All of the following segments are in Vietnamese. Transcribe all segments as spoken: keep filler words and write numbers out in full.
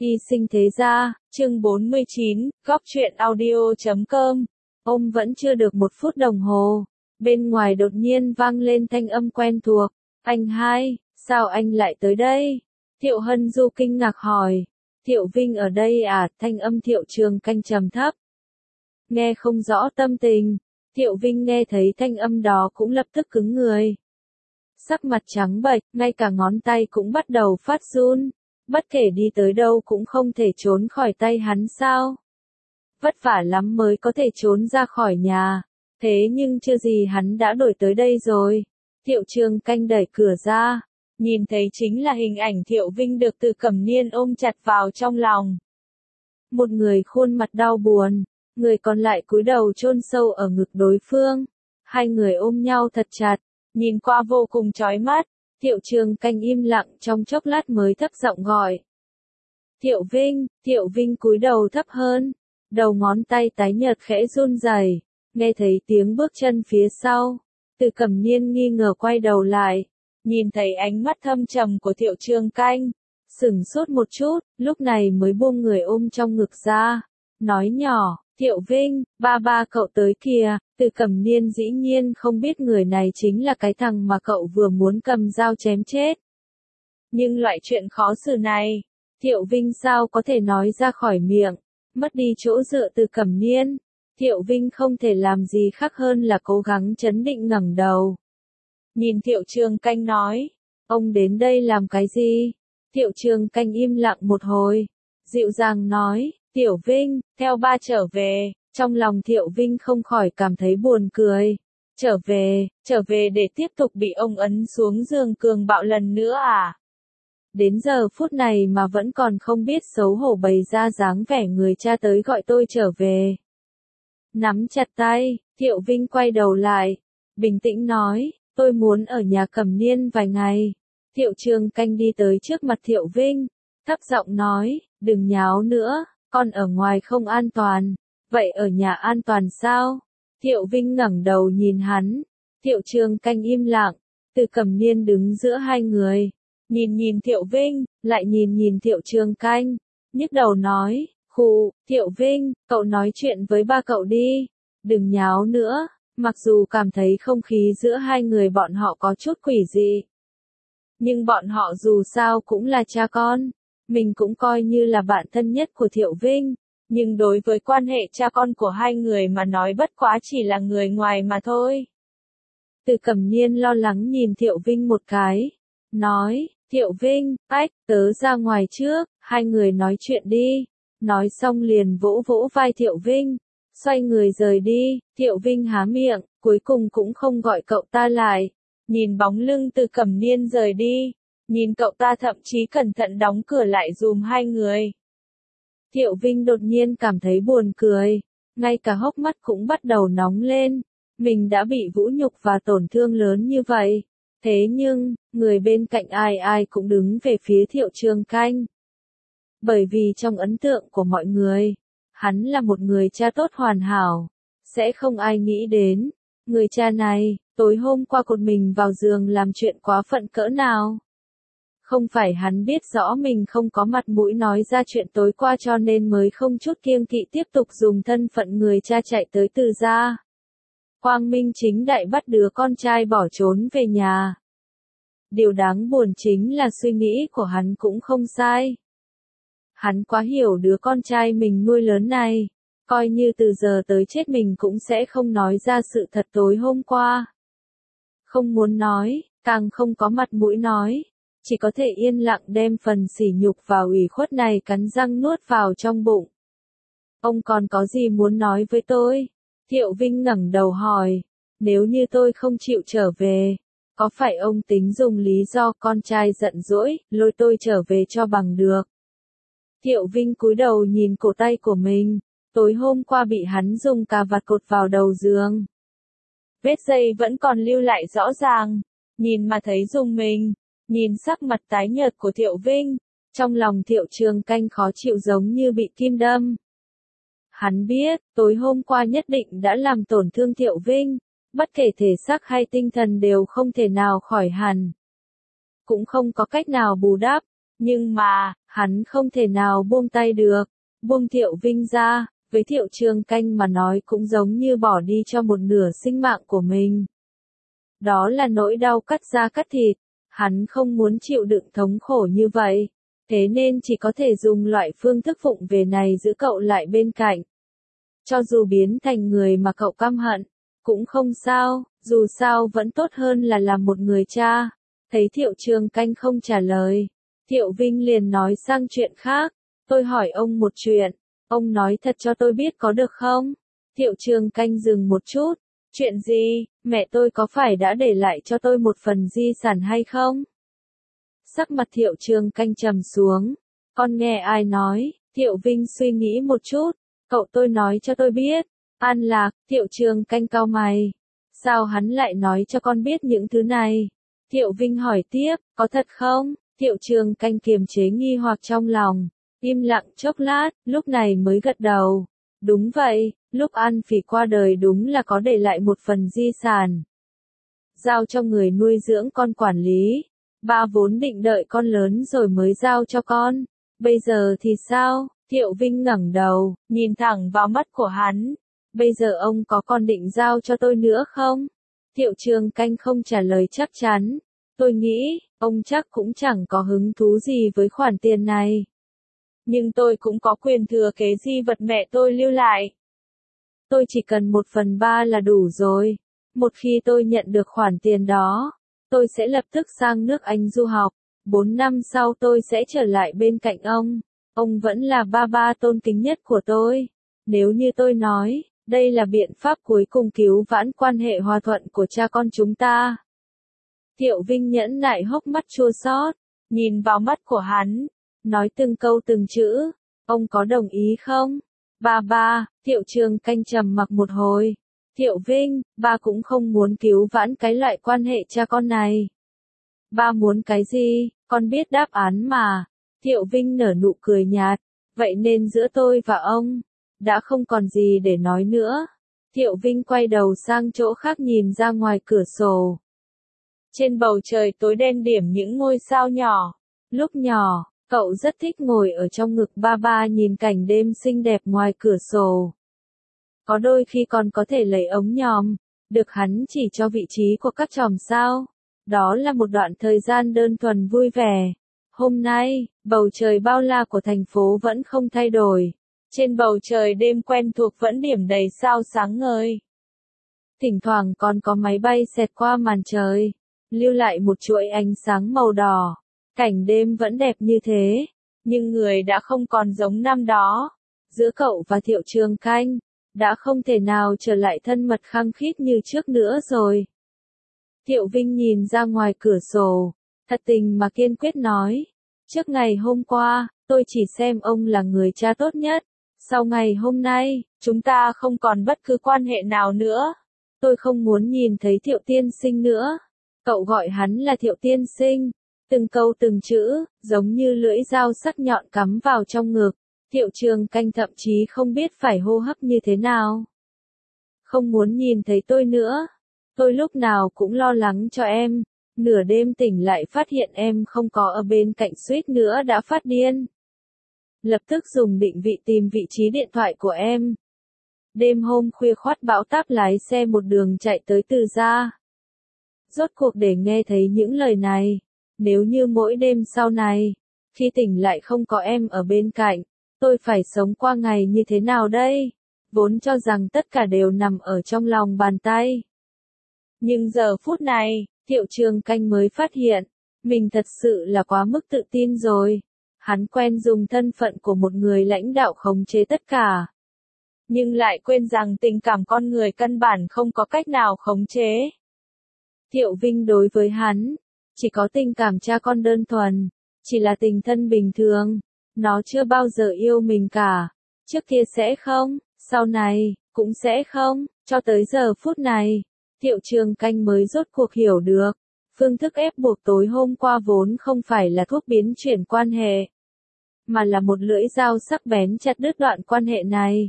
Y sinh thế gia, chương bốn mươi chín, góc truyện audio chấm com. Ông vẫn chưa được một phút đồng hồ. Bên ngoài đột nhiên vang lên thanh âm quen thuộc. Anh hai, sao anh lại tới đây? Thiệu Hân Du kinh ngạc hỏi. Thiệu Vinh ở đây à? Thanh âm Thiệu Trường Canh trầm thấp. Nghe không rõ tâm tình. Thiệu Vinh nghe thấy thanh âm đó cũng lập tức cứng người. Sắc mặt trắng bệch, ngay cả ngón tay cũng bắt đầu phát run. Bất kể đi tới đâu cũng không thể trốn khỏi tay hắn sao? Vất vả lắm mới có thể trốn ra khỏi nhà. Thế nhưng chưa gì hắn đã đổi tới đây rồi. Thiệu Trường Canh đẩy cửa ra. Nhìn thấy chính là hình ảnh Thiệu Vinh được Từ Cẩm Niên ôm chặt vào trong lòng. Một người khuôn mặt đau buồn. Người còn lại cúi đầu chôn sâu ở ngực đối phương. Hai người ôm nhau thật chặt. Nhìn qua vô cùng chói mắt. Thiệu Trường Canh im lặng trong chốc lát mới thấp giọng gọi. Thiệu Vinh, Thiệu Vinh cúi đầu thấp hơn. Đầu ngón tay tái nhợt khẽ run rẩy. Nghe thấy tiếng bước chân phía sau. Từ Cẩm Niên nghi ngờ quay đầu lại. Nhìn thấy ánh mắt thâm trầm của Thiệu Trường Canh. Sửng sốt một chút, lúc này mới buông người ôm trong ngực ra. Nói nhỏ, Thiệu Vinh, ba ba cậu tới kìa. Từ Cẩm Niên dĩ nhiên không biết người này chính là cái thằng mà cậu vừa muốn cầm dao chém chết. Nhưng loại chuyện khó xử này, Thiệu Vinh sao có thể nói ra khỏi miệng, mất đi chỗ dựa Từ Cẩm Niên. Thiệu Vinh không thể làm gì khác hơn là cố gắng trấn định ngẩng đầu. Nhìn Thiệu Trường Canh nói, ông đến đây làm cái gì? Thiệu Trường Canh im lặng một hồi, dịu dàng nói, Tiểu Vinh, theo ba trở về. Trong lòng Thiệu Vinh không khỏi cảm thấy buồn cười. Trở về, trở về để tiếp tục bị ông ấn xuống giường cường bạo lần nữa à? Đến giờ phút này mà vẫn còn không biết xấu hổ bày ra dáng vẻ người cha tới gọi tôi trở về. Nắm chặt tay, Thiệu Vinh quay đầu lại, bình tĩnh nói, tôi muốn ở nhà Cẩm Niên vài ngày. Thiệu Trường Canh đi tới trước mặt Thiệu Vinh, thấp giọng nói, đừng nháo nữa, con ở ngoài không an toàn. Vậy ở nhà an toàn sao? Thiệu Vinh ngẩng đầu nhìn hắn. Thiệu Trường Canh im lặng. Từ Cẩm Niên đứng giữa hai người. Nhìn nhìn Thiệu Vinh, lại nhìn nhìn Thiệu Trường Canh. Nhức đầu nói, khụ, Thiệu Vinh, cậu nói chuyện với ba cậu đi. Đừng nháo nữa. Mặc dù cảm thấy không khí giữa hai người bọn họ có chút quỷ dị. Nhưng bọn họ dù sao cũng là cha con. Mình cũng coi như là bạn thân nhất của Thiệu Vinh. Nhưng đối với quan hệ cha con của hai người mà nói bất quá chỉ là người ngoài mà thôi. Từ Cẩm Niên lo lắng nhìn Thiệu Vinh một cái. Nói, Thiệu Vinh, ách, tớ ra ngoài trước, hai người nói chuyện đi. Nói xong liền vỗ vỗ vai Thiệu Vinh. Xoay người rời đi, Thiệu Vinh há miệng, cuối cùng cũng không gọi cậu ta lại. Nhìn bóng lưng Từ Cẩm Niên rời đi. Nhìn cậu ta thậm chí cẩn thận đóng cửa lại dùm hai người. Thiệu Vinh đột nhiên cảm thấy buồn cười, ngay cả hốc mắt cũng bắt đầu nóng lên. Mình đã bị vũ nhục và tổn thương lớn như vậy. Thế nhưng, người bên cạnh ai ai cũng đứng về phía Thiệu Trường Canh. Bởi vì trong ấn tượng của mọi người, hắn là một người cha tốt hoàn hảo. Sẽ không ai nghĩ đến, người cha này, tối hôm qua cột mình vào giường làm chuyện quá phận cỡ nào. Không phải hắn biết rõ mình không có mặt mũi nói ra chuyện tối qua cho nên mới không chút kiêng kỵ tiếp tục dùng thân phận người cha chạy tới Từ gia. Quang minh chính đại bắt đứa con trai bỏ trốn về nhà. Điều đáng buồn chính là suy nghĩ của hắn cũng không sai. Hắn quá hiểu đứa con trai mình nuôi lớn này. Coi như từ giờ tới chết mình cũng sẽ không nói ra sự thật tối hôm qua. Không muốn nói, càng không có mặt mũi nói. Chỉ có thể yên lặng đem phần sỉ nhục và ủy khuất này cắn răng nuốt vào trong bụng. Ông còn có gì muốn nói với tôi? Thiệu Vinh ngẩng đầu hỏi. Nếu như tôi không chịu trở về, có phải ông tính dùng lý do con trai giận dỗi, lôi tôi trở về cho bằng được? Thiệu Vinh cúi đầu nhìn cổ tay của mình. Tối hôm qua bị hắn dùng cà vạt cột vào đầu giường. Vết dây vẫn còn lưu lại rõ ràng. Nhìn mà thấy rùng mình. Nhìn sắc mặt tái nhợt của Thiệu Vinh, trong lòng Thiệu Trường Canh khó chịu giống như bị kim đâm. Hắn biết, tối hôm qua nhất định đã làm tổn thương Thiệu Vinh, bất kể thể xác hay tinh thần đều không thể nào khỏi hẳn. Cũng không có cách nào bù đắp, Nhưng mà, hắn không thể nào buông tay được. Buông Thiệu Vinh ra, với Thiệu Trường Canh mà nói cũng giống như bỏ đi cho một nửa sinh mạng của mình. Đó là nỗi đau cắt da cắt thịt, hắn không muốn chịu đựng thống khổ như vậy, thế nên chỉ có thể dùng loại phương thức vụng về này giữ cậu lại bên cạnh. Cho dù biến thành người mà cậu căm hận, cũng không sao, dù sao vẫn tốt hơn là làm một người cha. Thấy Thiệu Trường Canh không trả lời, Thiệu Vinh liền nói sang chuyện khác, tôi hỏi ông một chuyện, ông nói thật cho tôi biết có được không? Thiệu Trường Canh dừng một chút, chuyện gì, mẹ tôi có phải đã để lại cho tôi một phần di sản hay không? Sắc mặt Thiệu Trường Canh trầm xuống, con nghe ai nói? Thiệu Vinh suy nghĩ một chút, cậu tôi nói cho tôi biết. An Lạc, Thiệu Trường Canh cau mày, sao hắn lại nói cho con biết những thứ này? Thiệu Vinh hỏi tiếp, có thật không? Thiệu Trường Canh kiềm chế nghi hoặc trong lòng, im lặng chốc lát, lúc này mới gật đầu. Đúng vậy, lúc An Phỉ qua đời đúng là có để lại một phần di sản. Giao cho người nuôi dưỡng con quản lý. Ba vốn định đợi con lớn rồi mới giao cho con. Bây giờ thì sao? Thiệu Vinh ngẩng đầu, nhìn thẳng vào mắt của hắn. Bây giờ ông có còn định giao cho tôi nữa không? Thiệu Trường Canh không trả lời chắc chắn. Tôi nghĩ, ông chắc cũng chẳng có hứng thú gì với khoản tiền này. Nhưng tôi cũng có quyền thừa kế di vật mẹ tôi lưu lại. Tôi chỉ cần một phần ba là đủ rồi. Một khi tôi nhận được khoản tiền đó, tôi sẽ lập tức sang nước Anh du học. Bốn năm sau tôi sẽ trở lại bên cạnh ông. Ông vẫn là ba ba tôn kính nhất của tôi. Nếu như tôi nói, đây là biện pháp cuối cùng cứu vãn quan hệ hòa thuận của cha con chúng ta. Thiệu Vinh nhẫn nại hốc mắt chua xót, nhìn vào mắt của hắn, nói từng câu từng chữ, ông có đồng ý không? Ba ba, Thiệu Trường Canh trầm mặc một hồi. Thiệu Vinh, ba cũng không muốn cứu vãn cái loại quan hệ cha con này. Ba muốn cái gì, con biết đáp án mà. Thiệu Vinh nở nụ cười nhạt, vậy nên giữa tôi và ông, đã không còn gì để nói nữa. Thiệu Vinh quay đầu sang chỗ khác nhìn ra ngoài cửa sổ. Trên bầu trời tối đen điểm những ngôi sao nhỏ. Lúc nhỏ, cậu rất thích ngồi ở trong ngực ba ba nhìn cảnh đêm xinh đẹp ngoài cửa sổ. Có đôi khi còn có thể lấy ống nhòm, được hắn chỉ cho vị trí của các chòm sao. Đó là một đoạn thời gian đơn thuần vui vẻ. Hôm nay, bầu trời bao la của thành phố vẫn không thay đổi. Trên bầu trời đêm quen thuộc vẫn điểm đầy sao sáng ngời. Thỉnh thoảng còn có máy bay xẹt qua màn trời, lưu lại một chuỗi ánh sáng màu đỏ. Cảnh đêm vẫn đẹp như thế, nhưng người đã không còn giống năm đó. Giữa cậu và Thiệu Trường Canh, đã không thể nào trở lại thân mật khăng khít như trước nữa rồi. Thiệu Vinh nhìn ra ngoài cửa sổ, thật tình mà kiên quyết nói. Trước ngày hôm qua, tôi chỉ xem ông là người cha tốt nhất. Sau ngày hôm nay, chúng ta không còn bất cứ quan hệ nào nữa. Tôi không muốn nhìn thấy Thiệu tiên sinh nữa. Cậu gọi hắn là Thiệu tiên sinh. Từng câu từng chữ, giống như lưỡi dao sắc nhọn cắm vào trong ngực. Thiệu Trường Canh thậm chí không biết phải hô hấp như thế nào. Không muốn nhìn thấy tôi nữa. Tôi lúc nào cũng lo lắng cho em. Nửa đêm tỉnh lại phát hiện em không có ở bên cạnh suýt nữa đã phát điên. Lập tức dùng định vị tìm vị trí điện thoại của em. Đêm hôm khuya khoắt bão táp lái xe một đường chạy tới Từ Gia. Rốt cuộc để nghe thấy những lời này. Nếu như mỗi đêm sau này, khi tỉnh lại không có em ở bên cạnh, tôi phải sống qua ngày như thế nào đây? Vốn cho rằng tất cả đều nằm ở trong lòng bàn tay. Nhưng giờ phút này, Thiệu Trường Canh mới phát hiện, mình thật sự là quá mức tự tin rồi. Hắn quen dùng thân phận của một người lãnh đạo khống chế tất cả. Nhưng lại quên rằng tình cảm con người căn bản không có cách nào khống chế. Thiệu Vinh đối với hắn, chỉ có tình cảm cha con đơn thuần, chỉ là tình thân bình thường. Nó chưa bao giờ yêu mình cả. Trước kia sẽ không, sau này, cũng sẽ không, cho tới giờ phút này. Thiệu Trường Canh mới rốt cuộc hiểu được. Phương thức ép buộc tối hôm qua vốn không phải là thuốc biến chuyển quan hệ, mà là một lưỡi dao sắc bén chặt đứt đoạn quan hệ này.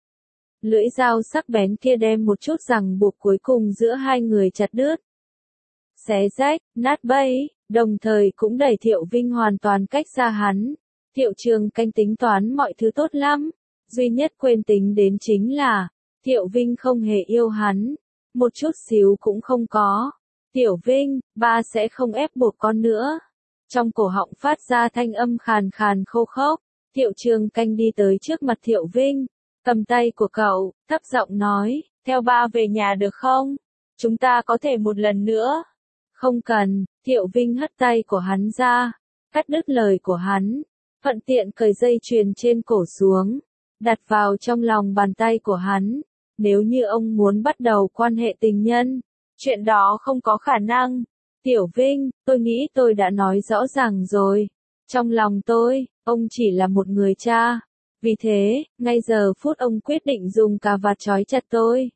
Lưỡi dao sắc bén kia đem một chút ràng buộc cuối cùng giữa hai người chặt đứt. Xé rách, nát bấy, đồng thời cũng đẩy Thiệu Vinh hoàn toàn cách xa hắn. Thiệu Trường Canh tính toán mọi thứ tốt lắm, duy nhất quên tính đến chính là, Thiệu Vinh không hề yêu hắn, một chút xíu cũng không có. Tiểu Vinh, ba sẽ không ép buộc con nữa. Trong cổ họng phát ra thanh âm khàn khàn khô khốc, Thiệu Trường Canh đi tới trước mặt Thiệu Vinh, cầm tay của cậu, thấp giọng nói, theo ba về nhà được không? Chúng ta có thể một lần nữa. Không cần, Thiệu Vinh hất tay của hắn ra, cắt đứt lời của hắn, thuận tiện cởi dây chuyền trên cổ xuống, đặt vào trong lòng bàn tay của hắn. Nếu như ông muốn bắt đầu quan hệ tình nhân, chuyện đó không có khả năng. Tiểu Vinh, tôi nghĩ tôi đã nói rõ ràng rồi. Trong lòng tôi, ông chỉ là một người cha. Vì thế, ngay giờ phút ông quyết định dùng cà vạt trói chặt tôi.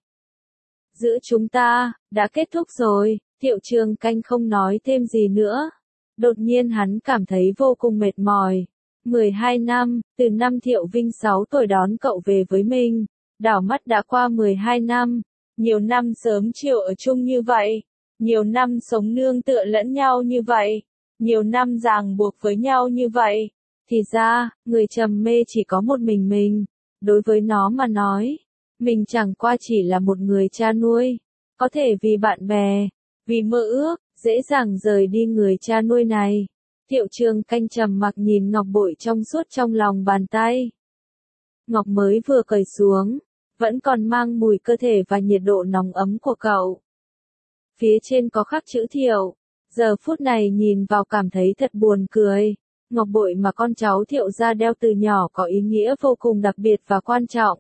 Giữa chúng ta, đã kết thúc rồi. Thiệu Trường Canh không nói thêm gì nữa. Đột nhiên hắn cảm thấy vô cùng mệt mỏi. mười hai năm, từ năm Thiệu Vinh sáu tuổi đón cậu về với mình. Đảo mắt đã qua mười hai năm. Nhiều năm sớm chiều ở chung như vậy. Nhiều năm sống nương tựa lẫn nhau như vậy. Nhiều năm ràng buộc với nhau như vậy. Thì ra, người trầm mê chỉ có một mình mình. Đối với nó mà nói, mình chẳng qua chỉ là một người cha nuôi. Có thể vì bạn bè, vì mơ ước, dễ dàng rời đi người cha nuôi này. Thiệu Trường Canh trầm mặc nhìn ngọc bội trong suốt trong lòng bàn tay. Ngọc mới vừa cởi xuống, vẫn còn mang mùi cơ thể và nhiệt độ nóng ấm của cậu. Phía trên có khắc chữ Thiệu, giờ phút này nhìn vào cảm thấy thật buồn cười. Ngọc bội mà con cháu Thiệu gia đeo từ nhỏ có ý nghĩa vô cùng đặc biệt và quan trọng.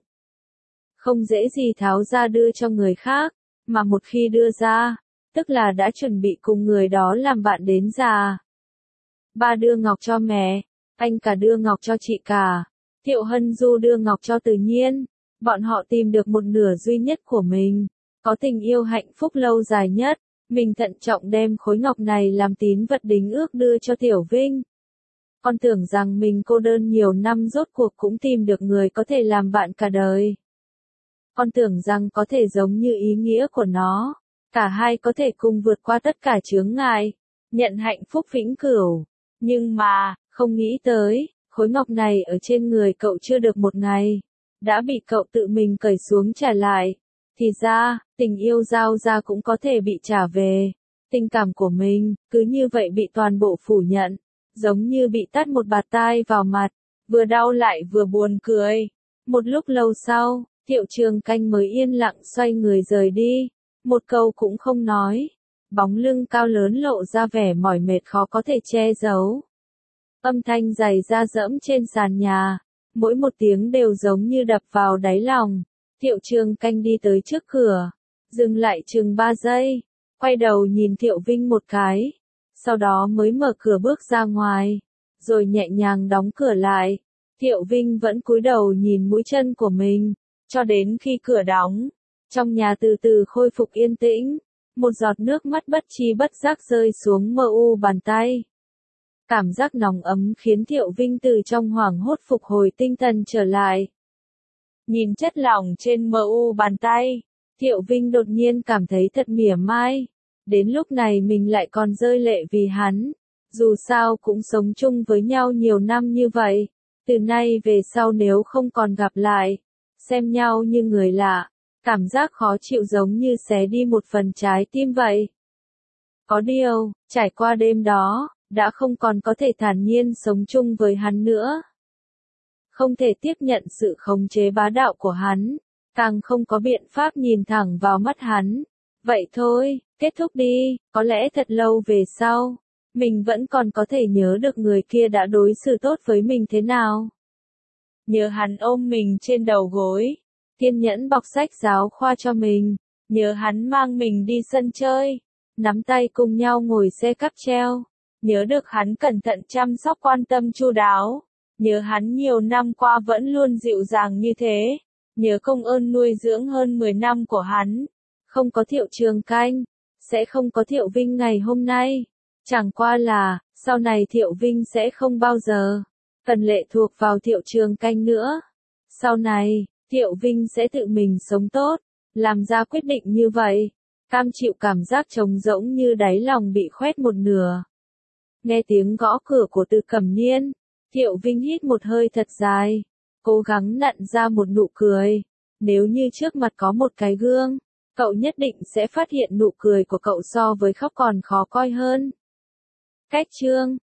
Không dễ gì tháo ra đưa cho người khác, mà một khi đưa ra, tức là đã chuẩn bị cùng người đó làm bạn đến già. Ba đưa ngọc cho mẹ, anh cả đưa ngọc cho chị cả, Thiệu Hân Du đưa ngọc cho Tự Nhiên. Bọn họ tìm được một nửa duy nhất của mình, có tình yêu hạnh phúc lâu dài nhất. Mình thận trọng đem khối ngọc này làm tín vật đính ước đưa cho Tiểu Vinh. Con tưởng rằng mình cô đơn nhiều năm rốt cuộc cũng tìm được người có thể làm bạn cả đời. Con tưởng rằng có thể giống như ý nghĩa của nó, cả hai có thể cùng vượt qua tất cả chướng ngại, nhận hạnh phúc vĩnh cửu. Nhưng mà, không nghĩ tới, khối ngọc này ở trên người cậu chưa được một ngày, đã bị cậu tự mình cởi xuống trả lại. Thì ra, tình yêu giao ra cũng có thể bị trả về. Tình cảm của mình, cứ như vậy bị toàn bộ phủ nhận, giống như bị tát một bạt tai vào mặt, vừa đau lại vừa buồn cười. Một lúc lâu sau, Thiệu Trường Canh mới yên lặng xoay người rời đi, một câu cũng không nói. Bóng lưng cao lớn lộ ra vẻ mỏi mệt khó có thể che giấu. Âm thanh giày da dẫm trên sàn nhà, mỗi một tiếng đều giống như đập vào đáy lòng. Thiệu Trường Canh đi tới trước cửa, dừng lại chừng ba giây, quay đầu nhìn Thiệu Vinh một cái, sau đó mới mở cửa bước ra ngoài, rồi nhẹ nhàng đóng cửa lại. Thiệu Vinh vẫn cúi đầu nhìn mũi chân của mình, cho đến khi cửa đóng, trong nhà từ từ khôi phục yên tĩnh, một giọt nước mắt bất chi bất giác rơi xuống mờ u bàn tay. Cảm giác nóng ấm khiến Thiệu Vinh từ trong hoảng hốt phục hồi tinh thần trở lại. Nhìn chất lỏng trên mờ u bàn tay, Thiệu Vinh đột nhiên cảm thấy thật mỉa mai. Đến lúc này mình lại còn rơi lệ vì hắn. Dù sao cũng sống chung với nhau nhiều năm như vậy. Từ nay về sau nếu không còn gặp lại, xem nhau như người lạ, cảm giác khó chịu giống như xé đi một phần trái tim vậy. Có điều, trải qua đêm đó, đã không còn có thể thản nhiên sống chung với hắn nữa. Không thể tiếp nhận sự khống chế bá đạo của hắn, càng không có biện pháp nhìn thẳng vào mắt hắn. Vậy thôi, kết thúc đi, có lẽ thật lâu về sau, mình vẫn còn có thể nhớ được người kia đã đối xử tốt với mình thế nào. Nhớ hắn ôm mình trên đầu gối, kiên nhẫn bọc sách giáo khoa cho mình, nhớ hắn mang mình đi sân chơi, nắm tay cùng nhau ngồi xe cáp treo, nhớ được hắn cẩn thận chăm sóc quan tâm chu đáo. Nhớ hắn nhiều năm qua vẫn luôn dịu dàng như thế. Nhớ công ơn nuôi dưỡng hơn mười năm của hắn. Không có Thiệu Trường Canh, sẽ không có Thiệu Vinh ngày hôm nay. Chẳng qua là, sau này Thiệu Vinh sẽ không bao giờ cần lệ thuộc vào Thiệu Trường Canh nữa. Sau này, Thiệu Vinh sẽ tự mình sống tốt, làm ra quyết định như vậy. Cam chịu cảm giác trống rỗng như đáy lòng bị khoét một nửa. Nghe tiếng gõ cửa của Từ Cẩm Niên, Thiệu Vinh hít một hơi thật dài, cố gắng nặn ra một nụ cười. Nếu như trước mặt có một cái gương, cậu nhất định sẽ phát hiện nụ cười của cậu so với khóc còn khó coi hơn. Cách chương